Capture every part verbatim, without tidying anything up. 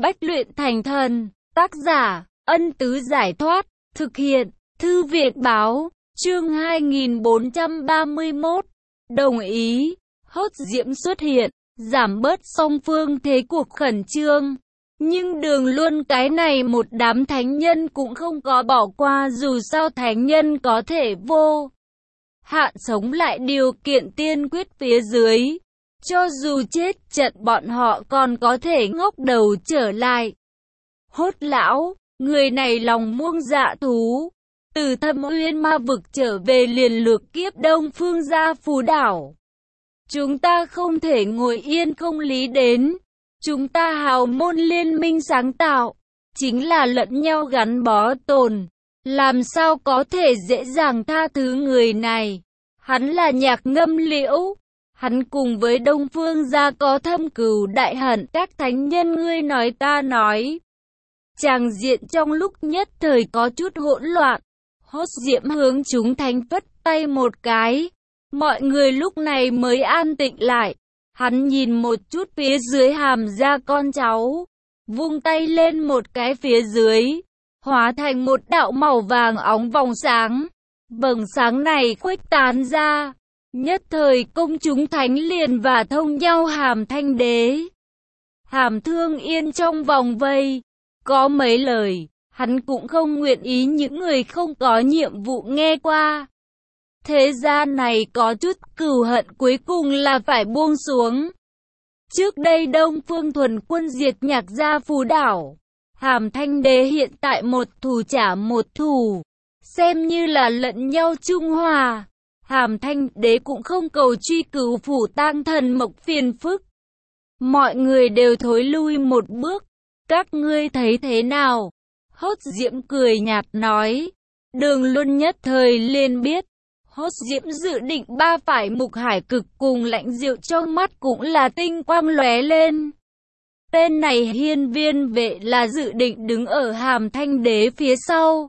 Bách luyện thành thần, tác giả, Ân Tứ Giải Thoát, thực hiện, Thư viện Báo, chương hai nghìn bốn trăm ba mươi mốt, đồng ý, hốt diễm xuất hiện, giảm bớt song phương thế cuộc khẩn trương. Nhưng Đường Luân cái này một đám thánh nhân cũng không có bỏ qua, dù sao thánh nhân có thể vô hạn sống lại điều kiện tiên quyết phía dưới. Cho dù chết trận bọn họ còn có thể ngóc đầu trở lại. Hốt lão, người này lòng muông dạ thú. Từ Thâm Uyên ma vực trở về liền lược kiếp Đông Phương gia Phù đảo. Chúng ta không thể ngồi yên không lý đến. Chúng ta hào môn liên minh sáng tạo, chính là lẫn nhau gắn bó tồn. Làm sao có thể dễ dàng tha thứ người này? Hắn là Nhạc Ngâm Liễu. Hắn cùng với Đông Phương gia có thâm cừu đại hận, các thánh nhân ngươi nói ta nói. Tràng diện trong lúc nhất thời có chút hỗn loạn. Hốt diễm hướng chúng thánh phất tay một cái. Mọi người lúc này mới an tĩnh lại. Hắn nhìn một chút phía dưới hàm ra con cháu. Vung tay lên một cái phía dưới. Hóa thành một đạo màu vàng óng vòng sáng. Vầng sáng này khuếch tán ra. Nhất thời công chúng thánh liền và thông nhau Hàm Thanh Đế. Hàm Thương Yên trong vòng vây. Có mấy lời, hắn cũng không nguyện ý những người không có nhiệm vụ nghe qua. Thế gian này có chút cừu hận cuối cùng là phải buông xuống. Trước đây Đông Phương Thuần Quân diệt Nhạc gia Phù đảo. Hàm Thanh Đế hiện tại một thù trả một thù. Xem như là lẫn nhau trung hòa. Hàm Thanh Đế cũng không cầu truy cứu Phủ Tang Thần Mộc phiền phức. Mọi người đều thối lui một bước. Các ngươi thấy thế nào? Hốt diễm cười nhạt nói. Đường Luân nhất thời liền biết. Hốt diễm dự định ba phải Mục Hải Cực cùng Lãnh Diệu trong mắt cũng là tinh quang lóe lên. Tên này Hiên Viên Vệ là dự định đứng ở Hàm Thanh Đế phía sau.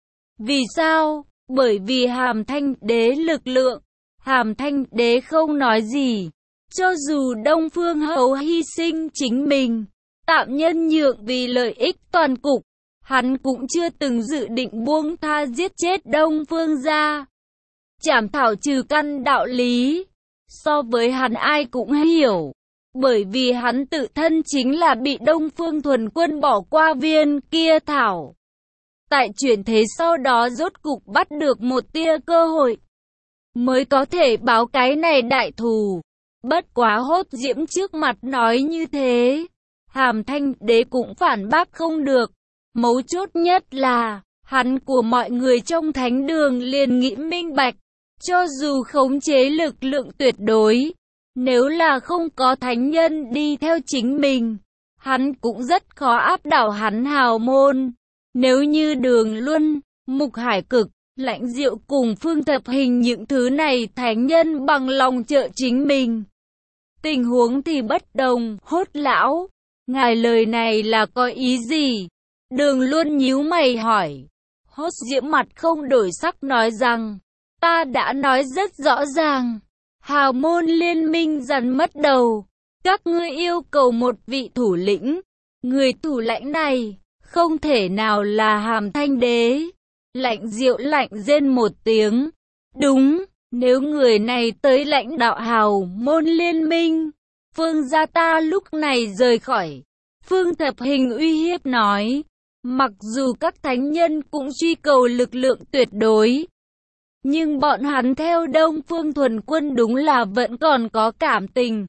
Vì sao? Bởi vì Hàm Thanh Đế lực lượng. Hàm Thanh Đế không nói gì. Cho dù Đông Phương Hầu hy sinh chính mình, tạm nhân nhượng vì lợi ích toàn cục, hắn cũng chưa từng dự định buông tha giết chết Đông Phương gia. Chảm thảo trừ căn đạo lý, so với hắn ai cũng hiểu. Bởi vì hắn tự thân chính là bị Đông Phương Thuần Quân bỏ qua viên kia thảo. Tại chuyển thế sau đó rốt cục bắt được một tia cơ hội, mới có thể báo cái này đại thù. Bất quá hốt diễm trước mặt nói như thế, Hàm Thanh Đế cũng phản bác không được. Mấu chốt nhất là, hắn của mọi người trong thánh đường liền nghĩ minh bạch. Cho dù khống chế lực lượng tuyệt đối, nếu là không có thánh nhân đi theo chính mình, hắn cũng rất khó áp đảo hắn hào môn. Nếu như Đường Luân, Mục Hải Cực, Lãnh Diệu cùng Phương Thập Hình những thứ này thánh nhân bằng lòng trợ chính mình, tình huống thì bất đồng. Hốt lão, ngài lời này là có ý gì? Đường Luân nhíu mày hỏi. Hốt diễm mặt không đổi sắc nói rằng, ta đã nói rất rõ ràng, hào môn liên minh dần mất đầu. Các ngươi yêu cầu một vị thủ lĩnh, người thủ lãnh này không thể nào là Hàm Thanh Đế. Lãnh Diệu lạnh rên một tiếng. Đúng, nếu người này tới lãnh đạo hào môn liên minh, Phương gia ta lúc này rời khỏi. Phương Thập Hình uy hiếp nói. Mặc dù các thánh nhân cũng truy cầu lực lượng tuyệt đối, nhưng bọn hắn theo Đông Phương Thuần Quân đúng là vẫn còn có cảm tình.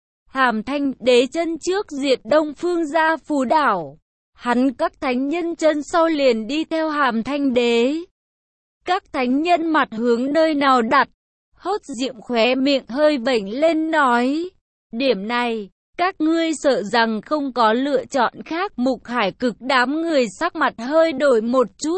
Hàm Thanh Đế chân trước diệt Đông Phương gia Phù đảo. Hắn các thánh nhân chân sau liền đi theo Hàm Thanh Đế. Các thánh nhân mặt hướng nơi nào đặt? Hốt diễm khóe miệng hơi vểnh lên nói. Điểm này, các ngươi sợ rằng không có lựa chọn khác. Mục Hải Cực đám người sắc mặt hơi đổi một chút.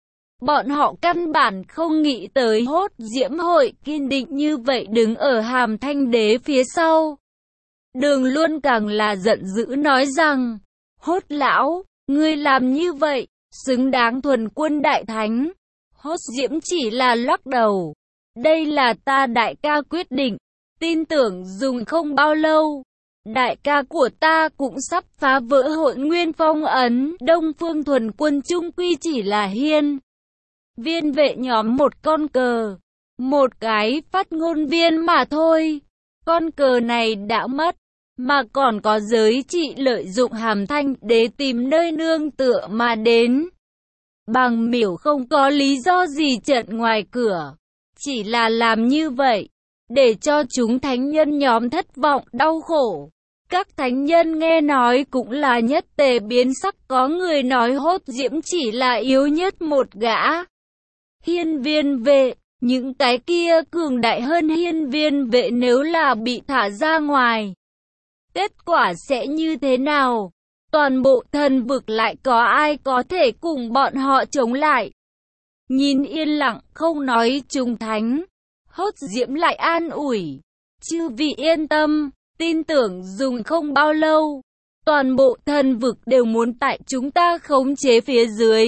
Bọn họ căn bản không nghĩ tới hốt diễm hội kiên định như vậy đứng ở Hàm Thanh Đế phía sau. Đường Luân càng là giận dữ nói rằng, hốt lão, ngươi làm như vậy, xứng đáng Thuần Quân đại thánh. Hốt diễm chỉ là lắc đầu. Đây là ta đại ca quyết định, tin tưởng dùng không bao lâu. đại ca của ta cũng sắp phá vỡ Hội Nguyên phong ấn. Đông Phương Thuần Quân chung quy chỉ là hiên viên vệ nhóm một con cờ, một cái phát ngôn viên mà thôi. Con cờ này đã mất, mà còn có giới trị lợi dụng Hàm Thanh Đế tìm nơi nương tựa mà đến. Bàng Miểu không có lý do gì chặn ngoài cửa, chỉ là làm như vậy để cho chúng thánh nhân nhóm thất vọng đau khổ. Các thánh nhân nghe nói cũng là nhất tề biến sắc, có người nói Hốt Diễm chỉ là yếu nhất một gã hiên viên vệ, những cái kia cường đại hơn hiên viên vệ nếu là bị thả ra ngoài, kết quả sẽ như thế nào? Toàn bộ thần vực lại có ai có thể cùng bọn họ chống lại? Nhìn yên lặng không nói chúng thánh, Hốt Diễm lại an ủi, chư vị yên tâm, tin tưởng dùng không bao lâu, toàn bộ thần vực đều muốn tại chúng ta khống chế phía dưới.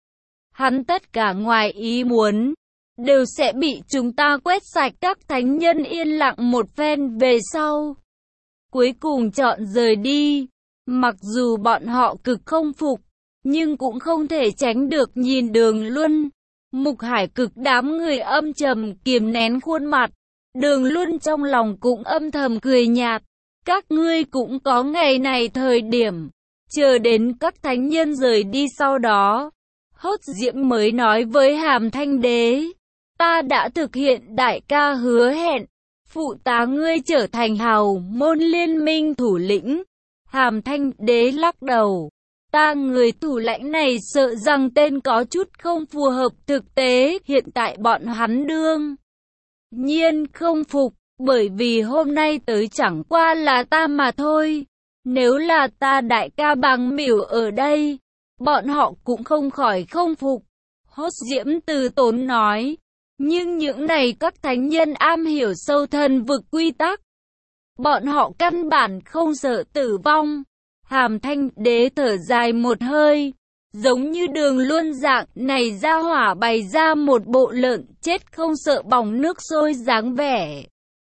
Hắn tất cả ngoài ý muốn đều sẽ bị chúng ta quét sạch. Các thánh nhân yên lặng một phen về sau, cuối cùng chọn rời đi. Mặc dù bọn họ cực không phục, nhưng cũng không thể tránh được nhìn Đường Luân, Mục Hải Cực đám người âm trầm kiềm nén khuôn mặt. Đường Luân trong lòng cũng âm thầm cười nhạt. Các ngươi cũng có ngày này thời điểm, chờ đến các thánh nhân rời đi sau đó, Hốt Diễm mới nói với Hàm Thanh Đế, ta đã thực hiện đại ca hứa hẹn, phụ tá ngươi trở thành hào môn liên minh thủ lĩnh. Hàm Thanh Đế lắc đầu, ta người thủ lãnh này sợ rằng tên có chút không phù hợp thực tế, hiện tại bọn hắn đương nhiên không phục, bởi vì hôm nay tới chẳng qua là ta mà thôi. Nếu là ta đại ca Bàng Miểu ở đây, bọn họ cũng không khỏi không phục. Hốt Diễm từ tốn nói, nhưng những này các thánh nhân am hiểu sâu thần vực quy tắc, bọn họ căn bản không sợ tử vong. Hàm Thanh Đế thở dài một hơi, giống như Đường Luân dạng này ra hỏa bày ra một bộ lợn chết không sợ bỏng nước sôi dáng vẻ.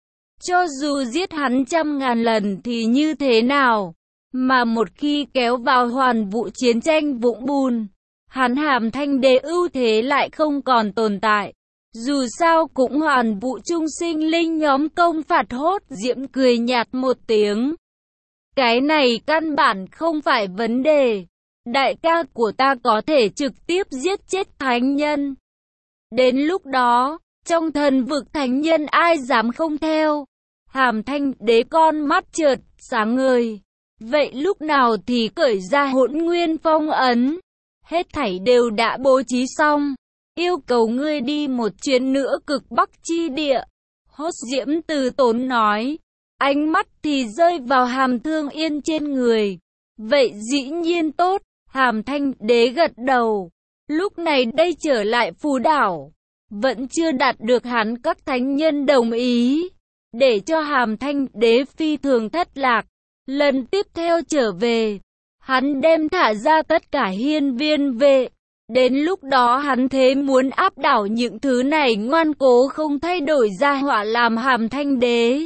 Cho dù giết hắn trăm ngàn lần thì như thế nào, mà một khi kéo vào hoàn vũ chiến tranh vũng bùn, hắn Hàm Thanh Đế ưu thế lại không còn tồn tại. Dù sao cũng hoàn vũ trung sinh linh nhóm công phạt. Hốt Diễm cười nhạt một tiếng, cái này căn bản không phải vấn đề, đại ca của ta có thể trực tiếp giết chết thánh nhân. Đến lúc đó, trong thần vực thánh nhân ai dám không theo? Hàm Thanh Đế con mắt chợt sáng ngời, vậy lúc nào thì cởi ra Hỗn Nguyên phong ấn? Hết thảy đều đã bố trí xong, yêu cầu ngươi đi một chuyến nữa Cực Bắc chi địa. Hốt Diễm từ tốn nói, ánh mắt thì rơi vào Hàm Thương Yên trên người. Vậy dĩ nhiên tốt. Hàm Thanh Đế gật đầu. Lúc này đây trở lại Phù Đảo, vẫn chưa đạt được hắn các thánh nhân đồng ý, để cho Hàm Thanh Đế phi thường thất lạc. Lần tiếp theo trở về, hắn đem thả ra tất cả hiên viên vệ. Đến lúc đó hắn thế muốn áp đảo những thứ này ngoan cố không thay đổi ra họa làm Hàm Thanh Đế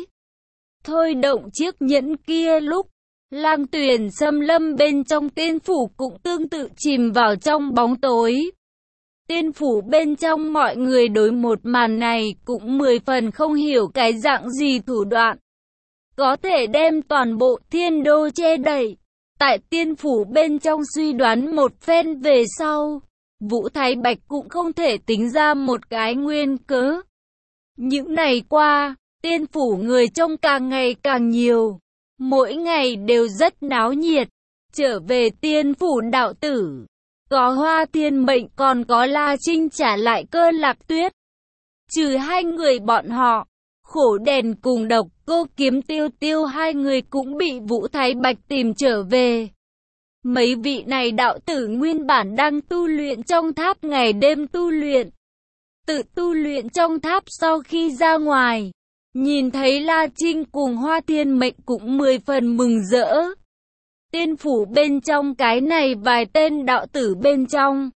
thôi động chiếc nhẫn kia. Lúc Lang Tuyền xâm lâm bên trong tiên phủ cũng tương tự chìm vào trong bóng tối. Tiên phủ bên trong mọi người đối một màn này cũng mười phần không hiểu cái dạng gì thủ đoạn có thể đem toàn bộ thiên đô che đậy. Tại tiên phủ bên trong suy đoán một phen về sau, Vũ Thái Bạch cũng không thể tính ra một cái nguyên cớ. Những ngày qua, tiên phủ người trông càng ngày càng nhiều, mỗi ngày đều rất náo nhiệt. Trở về tiên phủ đạo tử, có Hoa Thiên Mệnh còn có La Trinh trả lại Cơ Lạc Tuyết. Trừ hai người bọn họ, Khổ Đèn cùng Độc Cô Kiếm Tiêu Tiêu hai người cũng bị Vũ Thái Bạch tìm trở về. Mấy vị này đạo tử nguyên bản đang tu luyện trong tháp ngày đêm tu luyện. Tự tu luyện trong tháp sau khi ra ngoài, nhìn thấy La Trinh cùng Hoa Thiên Mệnh cũng mười phần mừng rỡ. Tiên phủ bên trong cái này vài tên đạo tử bên trong,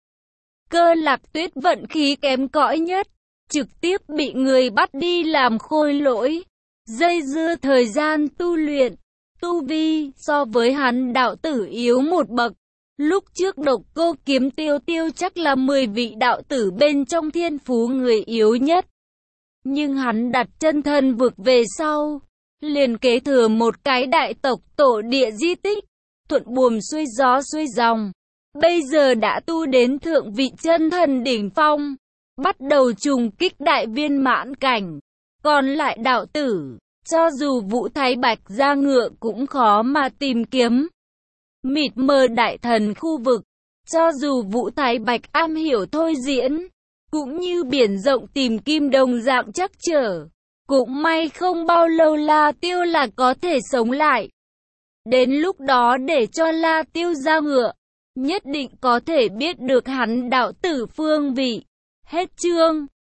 Cơ Lạc Tuyết vận khí kém cỏi nhất, trực tiếp bị người bắt đi làm khôi lỗi, dây dưa thời gian tu luyện. tu vi so với hắn đạo tử yếu một bậc. Lúc trước Độc Cô Kiếm Tiêu Tiêu chắc là mười vị đạo tử bên trong thiên phú người yếu nhất. Nhưng hắn đặt chân thân vực về sau, liền kế thừa một cái đại tộc tổ địa di tích, thuận buồm xuôi gió xuôi dòng. Bây giờ đã tu đến thượng vị chân thần đỉnh phong, bắt đầu trùng kích đại viên mãn cảnh. Còn lại đạo tử, cho dù Vũ Thái Bạch ra ngựa cũng khó mà tìm kiếm. Mịt mờ đại thần khu vực, cho dù Vũ Thái Bạch am hiểu thôi diễn, cũng như biển rộng tìm kim đồng dạng chắc trở. Cũng may không bao lâu La Tiêu là có thể sống lại. Đến lúc đó để cho La Tiêu ra ngựa, nhất định có thể biết được hắn đạo tử phương vị. Hết chương.